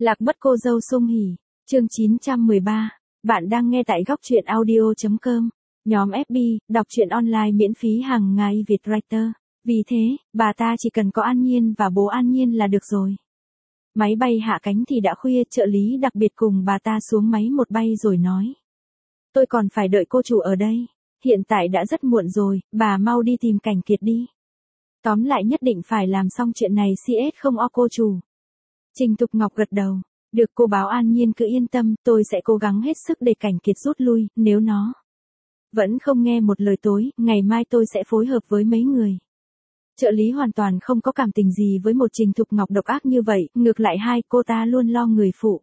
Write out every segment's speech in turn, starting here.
Lạc mất cô dâu Sung Hỉ, chương 913. Bạn đang nghe tại góc truyện audio.com. Nhóm FB, đọc truyện online miễn phí hàng ngày Việt Writer. Vì thế, bà ta chỉ cần có An Nhiên và bố An Nhiên là được rồi. Máy bay hạ cánh thì đã khuya, trợ lý đặc biệt cùng bà ta xuống máy một bay rồi nói. Tôi còn phải đợi cô chủ ở đây. Hiện tại đã rất muộn rồi, bà mau đi tìm Cảnh Kiệt đi. Tóm lại nhất định phải làm xong chuyện này CS không o cô chủ. Trình Thục Ngọc gật đầu. Được cô báo An Nhiên cứ yên tâm, tôi sẽ cố gắng hết sức để Cảnh Kiệt rút lui, nếu nó vẫn không nghe một lời tối, ngày mai tôi sẽ phối hợp với mấy người. Trợ lý hoàn toàn không có cảm tình gì với một Trình Thục Ngọc độc ác như vậy, ngược lại cô ta luôn lo người phụ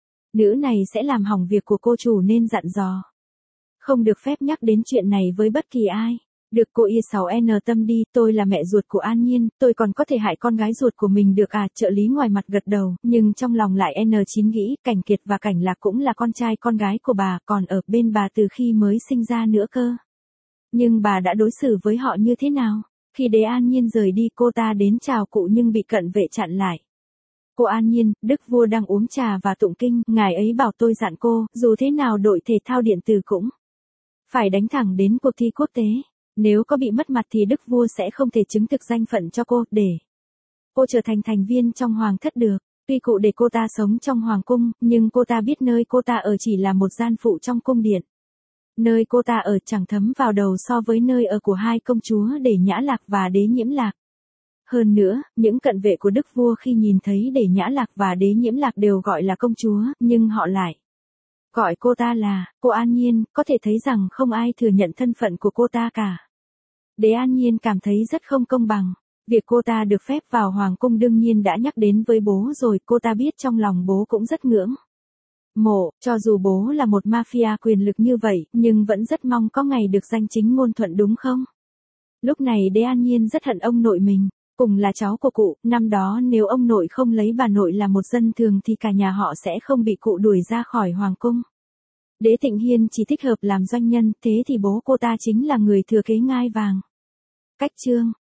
nữ này sẽ làm hỏng việc của cô chủ nên dặn dò. Không được phép nhắc đến chuyện này với bất kỳ ai. Được cô Y6N tâm đi, tôi là mẹ ruột của An Nhiên, tôi còn có thể hại con gái ruột của mình được à? Trợ lý ngoài mặt gật đầu, nhưng trong lòng lại N9 nghĩ, Cảnh Kiệt và Cảnh Lạc cũng là con trai con gái của bà, còn ở bên bà từ khi mới sinh ra nữa cơ. Nhưng bà đã đối xử với họ như thế nào? Khi đế An Nhiên rời đi, cô ta đến chào cụ nhưng bị cận vệ chặn lại. Cô An Nhiên, Đức Vua đang uống trà và tụng kinh, ngài ấy bảo tôi dặn cô, dù thế nào đội thể thao điện tử cũng phải đánh thẳng đến cuộc thi quốc tế. Nếu có bị mất mặt thì Đức Vua sẽ không thể chứng thực danh phận cho cô, để cô trở thành thành viên trong hoàng thất được. Tuy cụ để cô ta sống trong hoàng cung, nhưng cô ta biết nơi cô ta ở chỉ là một gian phụ trong cung điện. Nơi cô ta ở chẳng thấm vào đầu so với nơi ở của hai công chúa Để Nhã Lạc và Đế Nhiễm Lạc. Hơn nữa, những cận vệ của Đức Vua khi nhìn thấy Để Nhã Lạc và Đế Nhiễm Lạc đều gọi là công chúa, nhưng họ lại gọi cô ta là cô An Nhiên, có thể thấy rằng không ai thừa nhận thân phận của cô ta cả. Đế An Nhiên cảm thấy rất không công bằng. Việc cô ta được phép vào hoàng cung đương nhiên đã nhắc đến với bố rồi, cô ta biết trong lòng bố cũng rất ngưỡng mộ, cho dù bố là một mafia quyền lực như vậy, nhưng vẫn rất mong có ngày được danh chính ngôn thuận đúng không? Lúc này Đế An Nhiên rất hận ông nội mình, cùng là cháu của cụ, năm đó nếu ông nội không lấy bà nội là một dân thường thì cả nhà họ sẽ không bị cụ đuổi ra khỏi hoàng cung. Đế Thịnh Hiên chỉ thích hợp làm doanh nhân, thế thì bố cô ta chính là người thừa kế ngai vàng. Cách chương